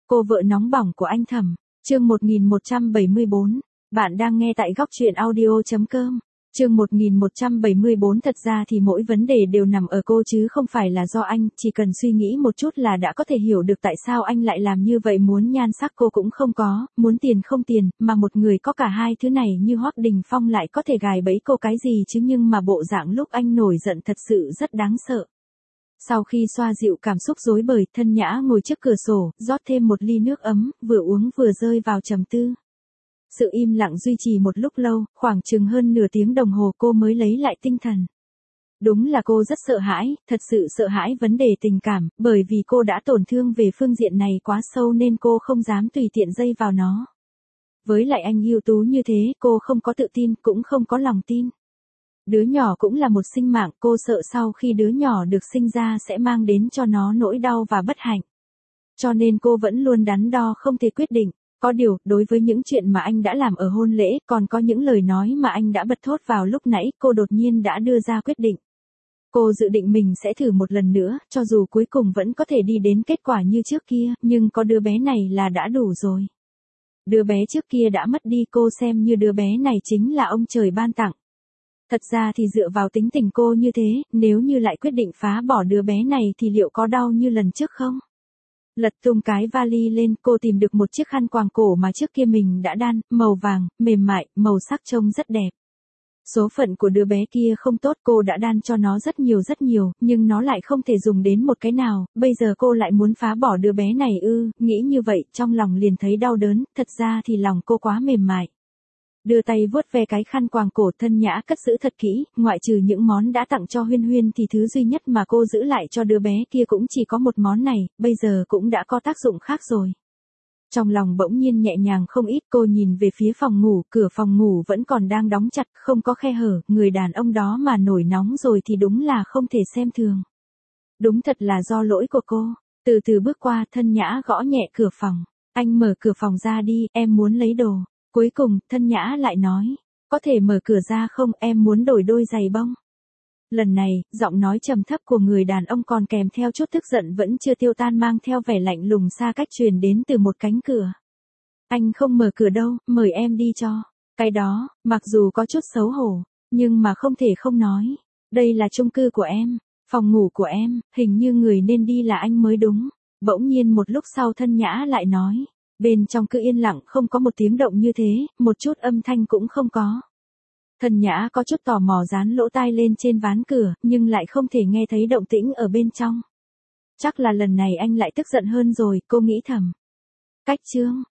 Cô vợ nóng bỏng của anh Thẩm, chương 1174. Bạn đang nghe tại góc truyện audio.com. Chương 1174. Thật ra thì mỗi vấn đề đều nằm ở cô chứ không phải là do anh, chỉ cần suy nghĩ một chút là đã có thể hiểu được tại sao anh lại làm như vậy. Muốn nhan sắc cô cũng không có, muốn tiền không tiền, mà một người có cả hai thứ này như Hoắc Đình Phong lại có thể gài bẫy cô cái gì chứ. Nhưng mà bộ dạng lúc anh nổi giận thật sự rất đáng sợ. Sau khi xoa dịu cảm xúc rối bời, Thân Nhã ngồi trước cửa sổ, rót thêm một ly nước ấm, vừa uống vừa rơi vào trầm tư. Sự im lặng duy trì một lúc lâu, khoảng chừng hơn nửa tiếng đồng hồ cô mới lấy lại tinh thần. Đúng là cô rất sợ hãi, thật sự sợ hãi vấn đề tình cảm, bởi vì cô đã tổn thương về phương diện này quá sâu nên cô không dám tùy tiện dây vào nó. Với lại anh ưu tú như thế, cô không có tự tin, cũng không có lòng tin. Đứa nhỏ cũng là một sinh mạng, cô sợ sau khi đứa nhỏ được sinh ra sẽ mang đến cho nó nỗi đau và bất hạnh. Cho nên cô vẫn luôn đắn đo không thể quyết định. Có điều, đối với những chuyện mà anh đã làm ở hôn lễ, còn có những lời nói mà anh đã bật thốt vào lúc nãy, cô đột nhiên đã đưa ra quyết định. Cô dự định mình sẽ thử một lần nữa, cho dù cuối cùng vẫn có thể đi đến kết quả như trước kia, nhưng có đứa bé này là đã đủ rồi. Đứa bé trước kia đã mất đi, cô xem như đứa bé này chính là ông trời ban tặng. Thật ra thì dựa vào tính tình cô như thế, nếu như lại quyết định phá bỏ đứa bé này thì liệu có đau như lần trước không? Lật tung cái vali lên, cô tìm được một chiếc khăn quàng cổ mà trước kia mình đã đan, màu vàng, mềm mại, màu sắc trông rất đẹp. Số phận của đứa bé kia không tốt, cô đã đan cho nó rất nhiều, nhưng nó lại không thể dùng đến một cái nào, bây giờ cô lại muốn phá bỏ đứa bé này ư? Nghĩ như vậy, trong lòng liền thấy đau đớn, thật ra thì lòng cô quá mềm mại. Đưa tay vuốt ve cái khăn quàng cổ, Thân Nhã cất giữ thật kỹ, ngoại trừ những món đã tặng cho Huyên Huyên thì thứ duy nhất mà cô giữ lại cho đứa bé kia cũng chỉ có một món này, bây giờ cũng đã có tác dụng khác rồi. Trong lòng bỗng nhiên nhẹ nhàng không ít, cô nhìn về phía phòng ngủ, cửa phòng ngủ vẫn còn đang đóng chặt, không có khe hở, người đàn ông đó mà nổi nóng rồi thì đúng là không thể xem thường. Đúng thật là do lỗi của cô. Từ từ bước qua, Thân Nhã gõ nhẹ cửa phòng. Anh mở cửa phòng ra đi, em muốn lấy đồ. Cuối cùng, Thân Nhã lại nói, có thể mở cửa ra không, em muốn đổi đôi giày bông. Lần này, giọng nói trầm thấp của người đàn ông còn kèm theo chút tức giận vẫn chưa tiêu tan, mang theo vẻ lạnh lùng xa cách truyền đến từ một cánh cửa. Anh không mở cửa đâu, mời em đi cho. Cái đó, mặc dù có chút xấu hổ, nhưng mà không thể không nói. Đây là chung cư của em, phòng ngủ của em, hình như người nên đi là anh mới đúng. Bỗng nhiên một lúc sau Thân Nhã lại nói. Bên trong cứ yên lặng không có một tiếng động như thế, một chút âm thanh cũng không có. Thân Nhã có chút tò mò dán lỗ tai lên trên ván cửa, nhưng lại không thể nghe thấy động tĩnh ở bên trong. Chắc là lần này anh lại tức giận hơn rồi, cô nghĩ thầm. Cách chương